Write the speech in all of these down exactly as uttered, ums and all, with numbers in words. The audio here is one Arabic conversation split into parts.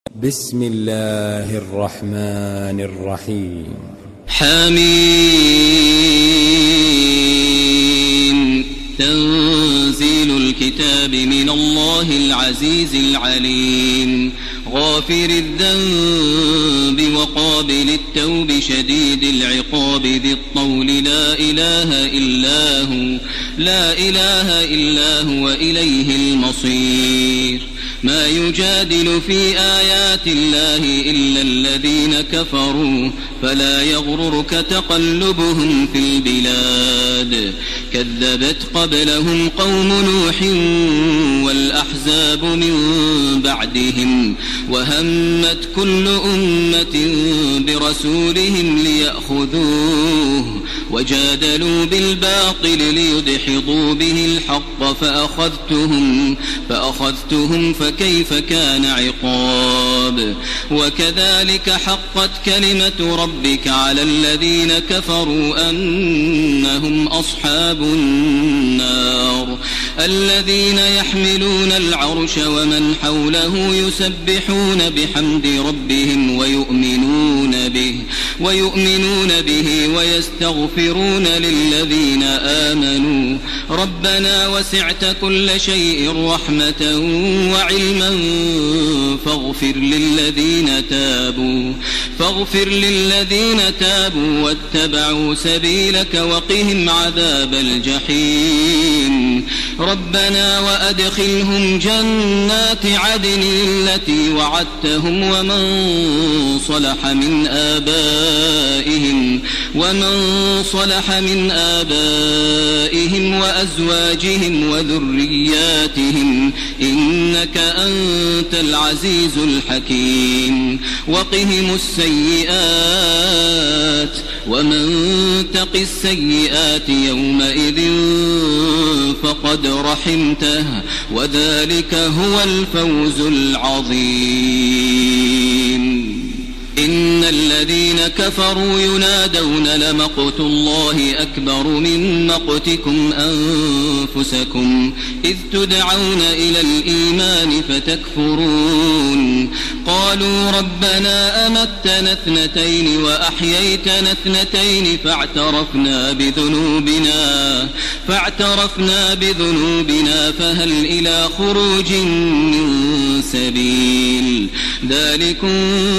بسم الله الرحمن الرحيم. حميم. تنزيل الكتاب من الله العزيز العليم، غافر الذنب وقابل التوب شديد العقاب ذي الطول، لا إله إلا هو لا إله إلا هو إليه المصير. ما يجادل في آيات الله إلا الذين كفروا، فلا يغررك تقلبهم في البلاد. كذبت قبلهم قوم نوح والأحزاب من بعدهم، وهمت كل أمة برسولهم ليأخذوه، وجادلوا بالباطل ليدحضوا به الحق، فأخذتهم فأخذتهم فكيف كان عقاب. وكذلك حقت كلمة ربك على الذين كفروا أنهم أصحاب النار. الذين يحملون العرش ومن حوله يسبحون بحمد ربهم ويؤمنون به ويؤمنون به ويستغفرون للذين آمنوا ربنا وسعت كل شيء رحمة وعلما فاغفر للذين تابوا فاغفر للذين تابوا واتبعوا سبيلك وقهم عذاب الجحيم. ربنا وأدخلهم جنات عدن التي وعدتهم ومن صلح من آبائهم ومن صلح من آبائهم وأزواجهم وذرياتهم إنك أنت العزيز الحكيم. وقهم السيئات ومن تق السيئات يومئذ فقد رحمته وذلك هو الفوز العظيم. إن الذين كفروا ينادون لمقت الله أكبر من مقتكم أنفسكم إذ تدعون إلى الإيمان فتكفرون. قالوا ربنا أمتنا اثنتين وأحييتنا اثنتين فاعترفنا بذنوبنا فاعترفنا بذنوبنا فهل إلى خروج من سبيل. ذلكم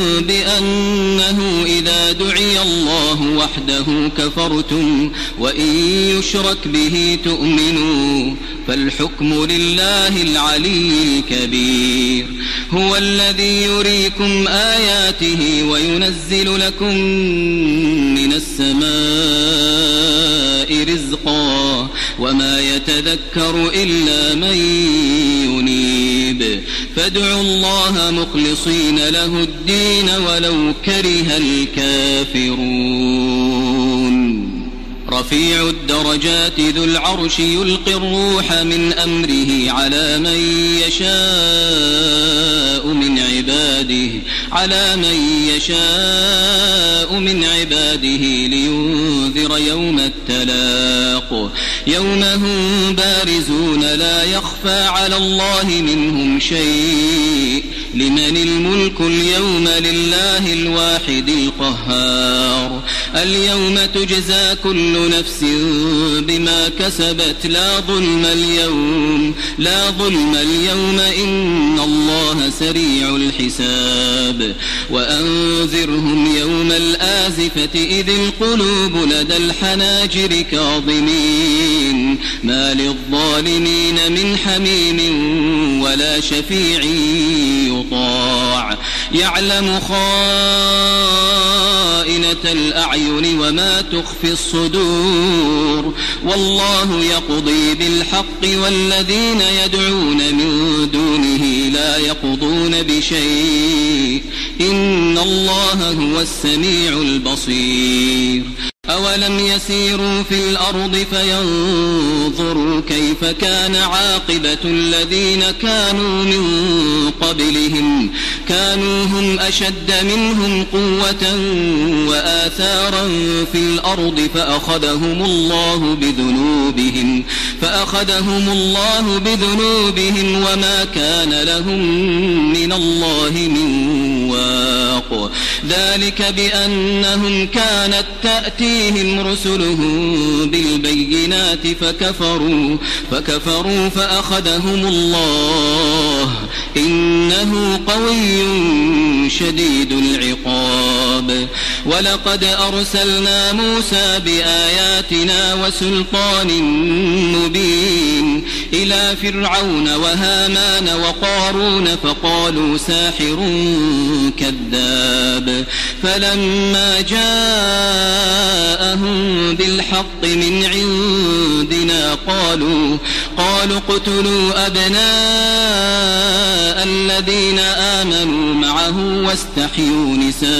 بأنه إذا دعي الله وحده كفرتم وإن يشرك به تؤمنوا فالحكم لله العلي الكبير. هو الذي يريكم آياته وينزل لكم من السماء رزقا وما يتذكر إلا من ينيب. فادعوا الله مخلصين له الدين ولو كره الكافرون. رفيع الدرجات ذو العرش يلقي الروح من أمره على من يشاء من عباده على من يشاء من عباده لينذر يوم التلاق. يوم هم بارزون لا يخفى على الله منهم شيء. لمن الملك اليوم لله الواحد القهار. اليوم تجزى كل نفس بما كسبت لا ظلم اليوم لا ظلم اليوم إن الله سريع الحساب. وأنذرهم يوم الآزفة إذ القلوب لدى الحناجر كاظمين ما للظالمين من حميم ولا شفيع يطاع. يعلم خائنة الأعين وما تخفي الصدور والله يقضي بالحق والذين يدعون من دونه لا يقضون بشيء إن الله هو السميع البصير. أولم يسيروا في الأرض فينظروا كيف كان عاقبة الذين كانوا من قبلهم كانوا هم أشد منهم قوة وآثارا في الأرض فأخذهم الله بذنوبهم فأخذهم الله بذنوبهم وما كان لهم من الله من واق. ذلك بأنهم كانت تأتيهم رسلهم بالبينات فكفروا فكفروا فأخذهم الله إنه قوي شديد العقاب. ولقد أرسلنا موسى بآياتنا وسلطان مبين إلى فرعون وهامان وقارون فقالوا ساحر كذاب. فلما جاءهم بالحق من عندنا قالوا قالوا اقتلوا أبناء الذين آمنوا معه واستحيوا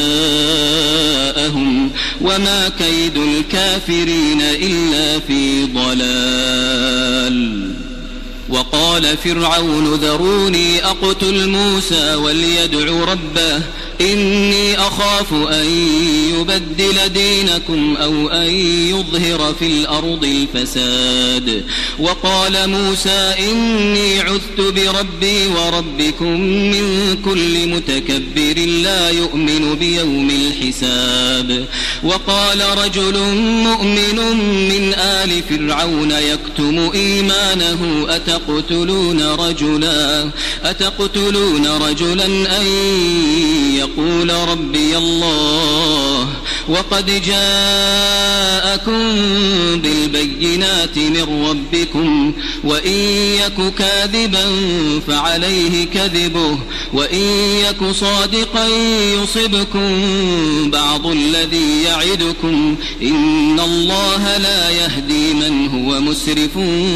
نساءهم وما كيد الكافرين إلا في ضلال. وقال فرعون ذروني أقتل موسى وليدع ربه إني أخاف أن يبدل دينكم أو أن يظهر في الأرض الفساد. وقال موسى إني عذت بربي وربكم من كل متكبر لا يؤمن بيوم الحساب. وقال رجل مؤمن من آل فرعون يكتم إيمانه أتقتلون رجلا أتقتلون رجلا أن يقول ربي الله وقد جاءكم بالبينات من ربكم وإن يك كاذبا فعليه كذبه وإن يك صادقا يصبكم بعض الذي يعدكم إن الله لا يهدي من هو مسرف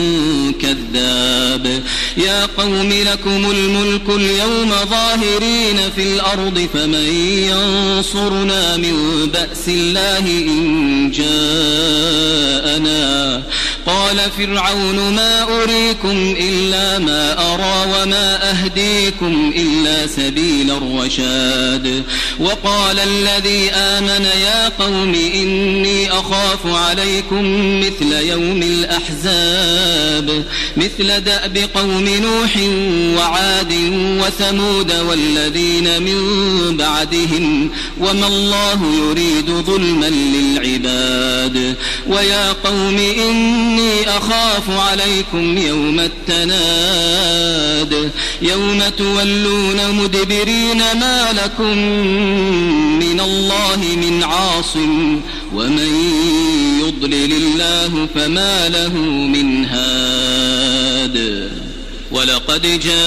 كذاب. يا قوم لكم الملك اليوم ظاهرين في الأرض فمن ينصرنا من بأس الله إن جاءنا. قال فرعون ما أريكم إلا ما أرى وما أهديكم إلا سبيل الرشاد. وقال الذي آمن يا قوم إني أخاف عليكم مثل يوم الأحزاب مثل دأب قوم نوح وعاد وثمود والذين من بعدهم وما الله يريد ظلما للعباد. ويا قوم إني أخاف عليكم يوم التناد يوم تولون مدبرين ما لكم من الله من عاصم ومن يضلل الله فما له من هاد. ولقد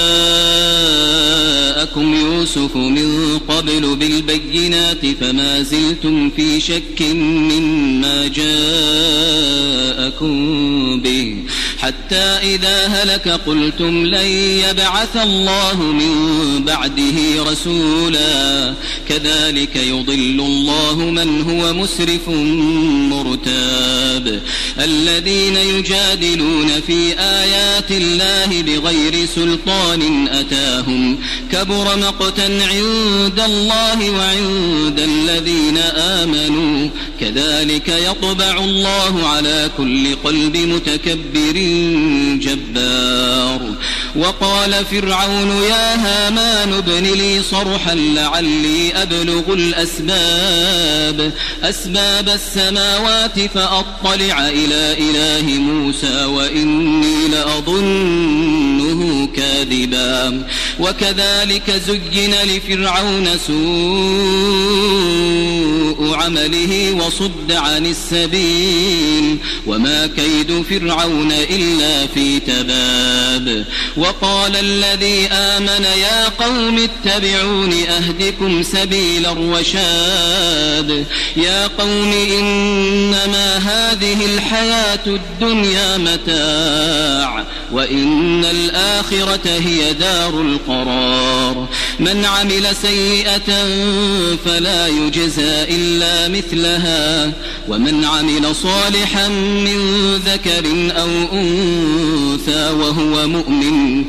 جاءكم يوسف من قبل بالبينات فما زلتم في شك مما جاءكم به حتى إذا هلك قلتم لن يبعث الله من بعده رسولا كذلك يضل الله من هو مسرف مرتاب. الذين يجادلون في آيات الله بغير سلطان أتاهم كبر مقتا عند الله وعند الذين آمنوا كذلك يطبع الله على كل قلب متكبر جبار. وقال فرعون يا هامان ابن لي صرحا لعلي أبلغ الأسباب أسباب السماوات فأطلع إلى إله موسى وإني لأظنه كاذبا. وكذلك زين لفرعون سوء عمله وصد عن السبيل وما كيد فرعون إلا في تباب. وقال الذي آمن يا قوم اتبعون أهدكم سبيل الرشاد. يا قوم إنما هذه الحياة الدنيا متاع وإن الآخرة هي دار القرار. من عمل سيئة فلا يجزى إلا مثلها ومن عمل صالحا من ذكر أو أنثى وهو مؤمن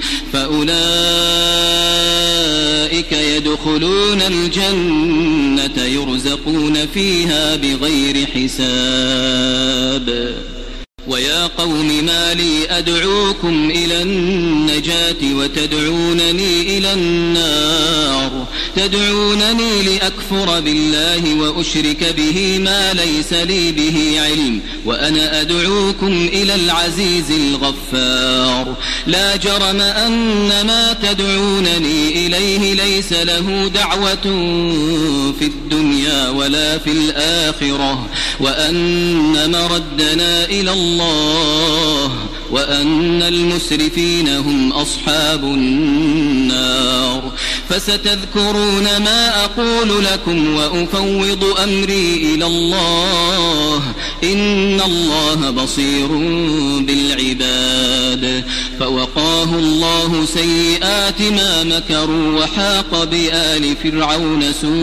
فأولئك يدخلون الجنة يرزقون فيها بغير حساب. ويا قوم ما لي أدعوكم إلى النجاة وتدعونني إلى النار تدعونني لأكفر بالله وأشرك به ما ليس لي به علم وأنا أدعوكم إلى العزيز الغفار لا جرم أن ما تدعونني إليه ليس له دعوة في الدنيا ولا في الآخرة وأن مردنا إلى الله وأن المسرفين هم أصحاب النار فستذكرون ما أقول لكم وأفوض أمري إلى الله إن الله بصير بالعباد فوقاه الله سيئات ما مكروا وحاق بآل فرعون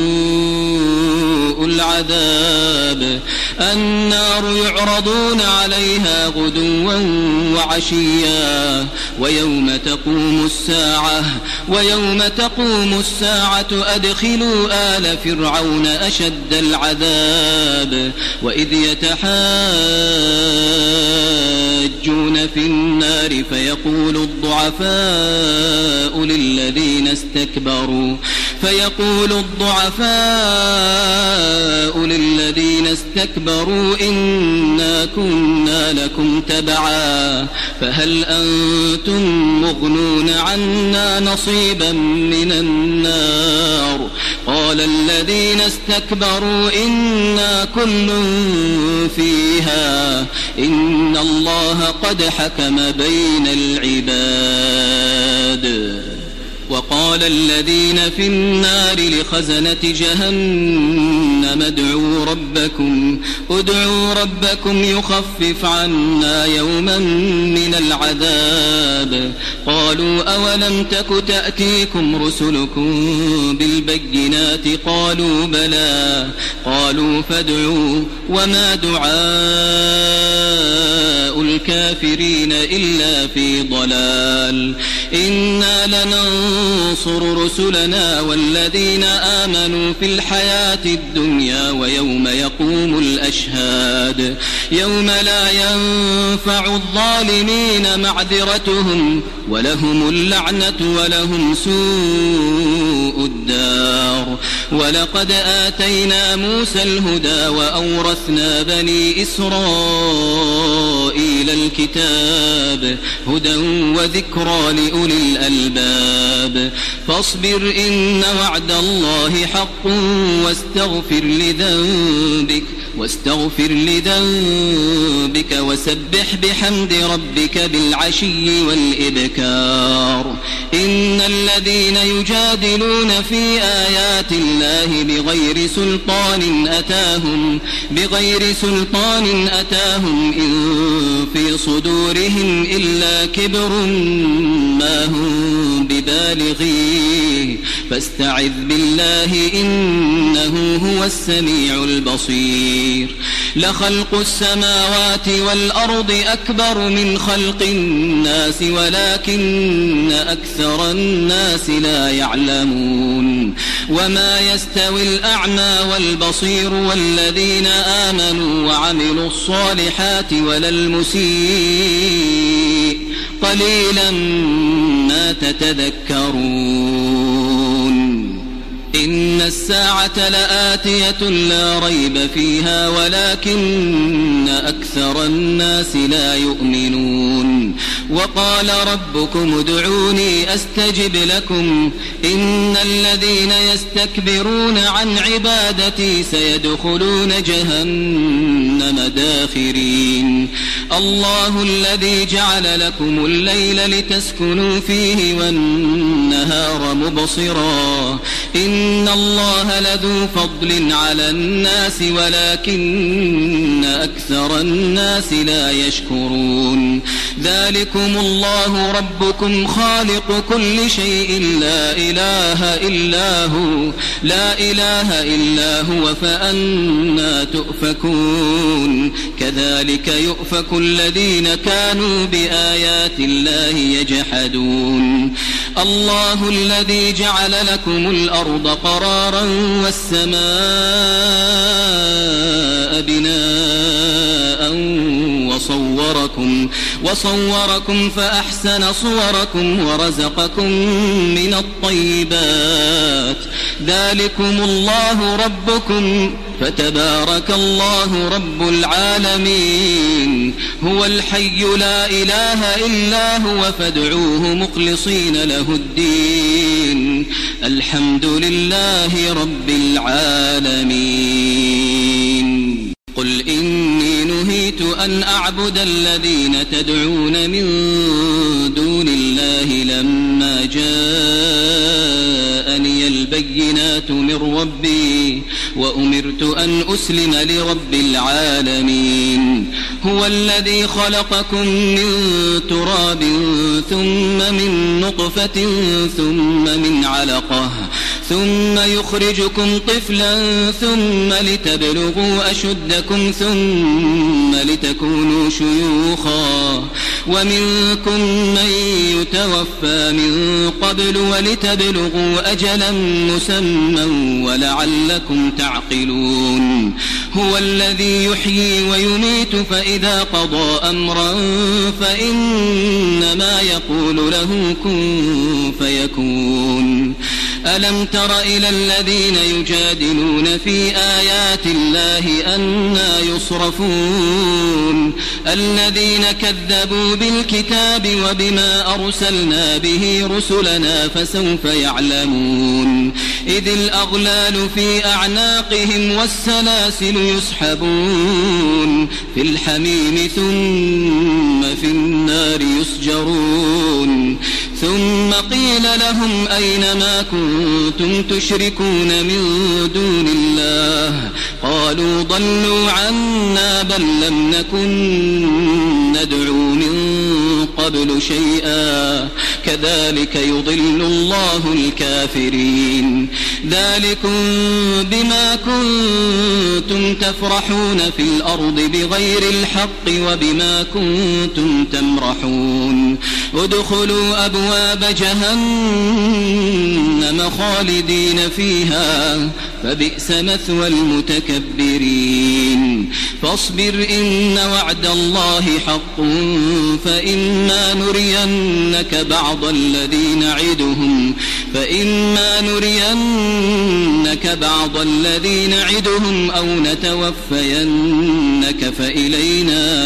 سوء العذاب النار يعرضون عليها غدوا وعشيا ويوم تقوم الساعة ويوم تقوم الساعة أدخلوا آل فرعون أشد العذاب وإذ يتحاجون في النار فيقول الضعفاء للذين استكبروا فيقول الضعفاء للذين استكبروا إنا كنا لكم تبعا فهل أنتم مغنون عنا نصيبا من النار قال الذين استكبروا إنا كل فيها إن الله قد حكم بين العباد وقال الذين في النار لخزنة جهنم ادعوا ربكم ادعوا ربكم يخفف عنا يوما من العذاب قالوا أولم تك تأتيكم رسلكم بالبينات قالوا بلى قالوا فادعوا وما دعاء الكافرين إلا في ضلال إنا لننصر رسلنا والذين آمنوا في الحياة الدنيا ويوم يقوم الأشهاد يوم لا ينفع الظالمين معذرتهم ولهم اللعنة ولهم سوء الدار ولقد آتينا موسى الهدى وأورثنا بني إسرائيل الكتاب هدى وذكرى لأولي الألباب فاصبر إن وعد الله حق واستغفر لذنبك واستغفر لذنبك وسبح بحمد ربك بالعشي والإبكار إن الذين يجادلون في آيات الله بغير سلطان أتاهم بغير سلطان أتاهم إن في صدورهم إلا كبر ما هم ببالغيه فاستعذ بالله إنه هو السميع البصير لخلق السماوات والأرض أكبر من خلق الناس ولكن أكثر الناس لا يعلمون وما يستوي الأعمى والبصير والذين آمنوا وعملوا الصالحات ولا المسيء قليلا ما تتذكرون إن الساعة لآتية لا ريب فيها ولكن أكثر الناس لا يؤمنون وقال ربكم ادعوني أستجب لكم إن الذين يستكبرون عن عبادتي سيدخلون جهنم داخرين الله الذي جعل لكم الليل لتسكنوا فيه والنهار مبصرا إن الله لذو فضل على الناس ولكن أكثر الناس لا يشكرون ذلكم الله ربكم خالق كل شيء لا إله إلا هو لا إله إلا هو فأنا تؤفكون كذلك يؤفك الذين كانوا بآيات الله يجحدون الله الذي جعل لكم الأرض قرارا والسماء بناء وصوركم وصوركم فأحسن صوركم ورزقكم من الطيبات ذلكم الله ربكم فتبارك الله رب العالمين هو الحي لا إله إلا هو فادعوه مخلصين له الدين الحمد لله رب العالمين قل إني نهيت أن أعبد الذين تدعون من دون الله لما جاءني البينات من ربي وأمرت أن أسلم لرب العالمين هو الذي خلقكم من تراب ثم من نطفة ثم من علقة ثم يخرجكم طفلا ثم لتبلغوا أشدكم ثم لتكونوا شيوخا ومنكم من يتوفى من قبل ولتبلغوا أجلا مسمى ولعلكم تعقلون هو الذي يحيي ويميت فإذا قضى أمرا فإنما يقول له كن فيكون ألم تر إلى الذين يجادلون في آيات الله أنى يصرفون الذين كذبوا بالكتاب وبما أرسلنا به رسلنا فسوف يعلمون إذ الأغلال في أعناقهم والسلاسل يسحبون في الحميم ثم في النار يسجرون ثم قيل لهم أين ما كنتم تشركون من دون الله قالوا ضلوا عنا بل لم نكن ندعو من قبل شيئا كذلك يضل الله الكافرين ذلكم بما كنتم تفرحون في الأرض بغير الحق وبما كنتم تمرحون ادخلوا أبواب جهنم خالدين فيها فبئس مثوى المتكبرين فاصبر إن وعد الله حق فإما نرينك بعض الذي نعدهم فإما نرينك بعض الذي نعدهم أو نتوفينك فإلينا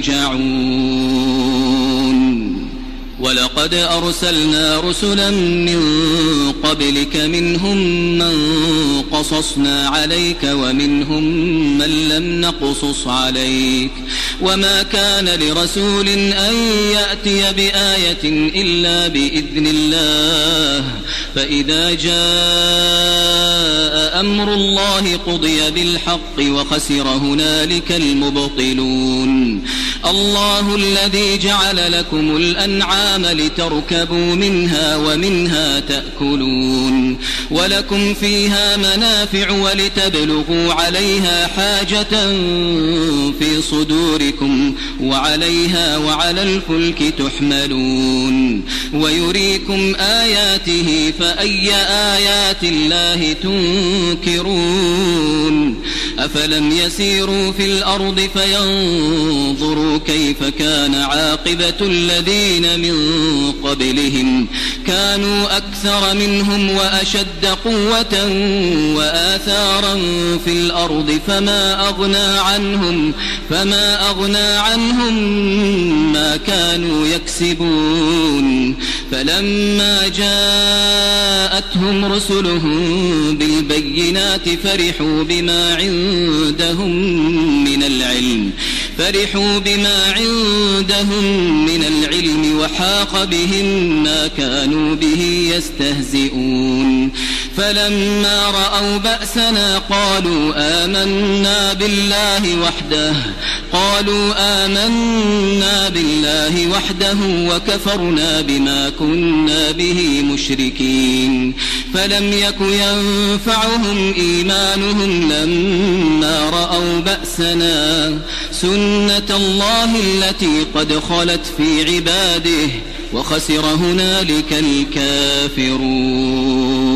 يرجعون ولقد أرسلنا رسلا من قبلك منهم من قصصنا عليك ومنهم من لم نقصص عليك وما كان لرسول أن يأتي بآية إلا بإذن الله فإذا جاء أمر الله قضي بالحق وخسر هنالك المبطلون الله الذي جعل لكم الأنعام لتركبوا منها ومنها تأكلون ولكم فيها منافع ولتبلغوا عليها حاجة في صدوركم وعليها وعلى الفلك تحملون ويريكم آياته فأي آيات الله تنكرون أفلم يسيروا في الأرض فينظروا كيف كان عاقبة الذين من قبلهم كانوا أكثر منهم وأشد قوة وآثارا في الأرض فما أغنى عنهم فما أغنى عنهم ما كانوا يكسبون فلما جاءتهم رسلهم بالبينات فرحوا بما عندهم من العلم فرحوا بما عندهم من العلم وحاق بهم ما كانوا به يستهزئون فلما رأوا بأسنا قالوا آمنا بالله وحده قالوا آمنا بالله وحده وكفرنا بما كنا به مشركين فلم يك ينفعهم إيمانهم لما رأوا بأسنا سنة الله التي قد خلت في عباده وخسر هنالك الكافرون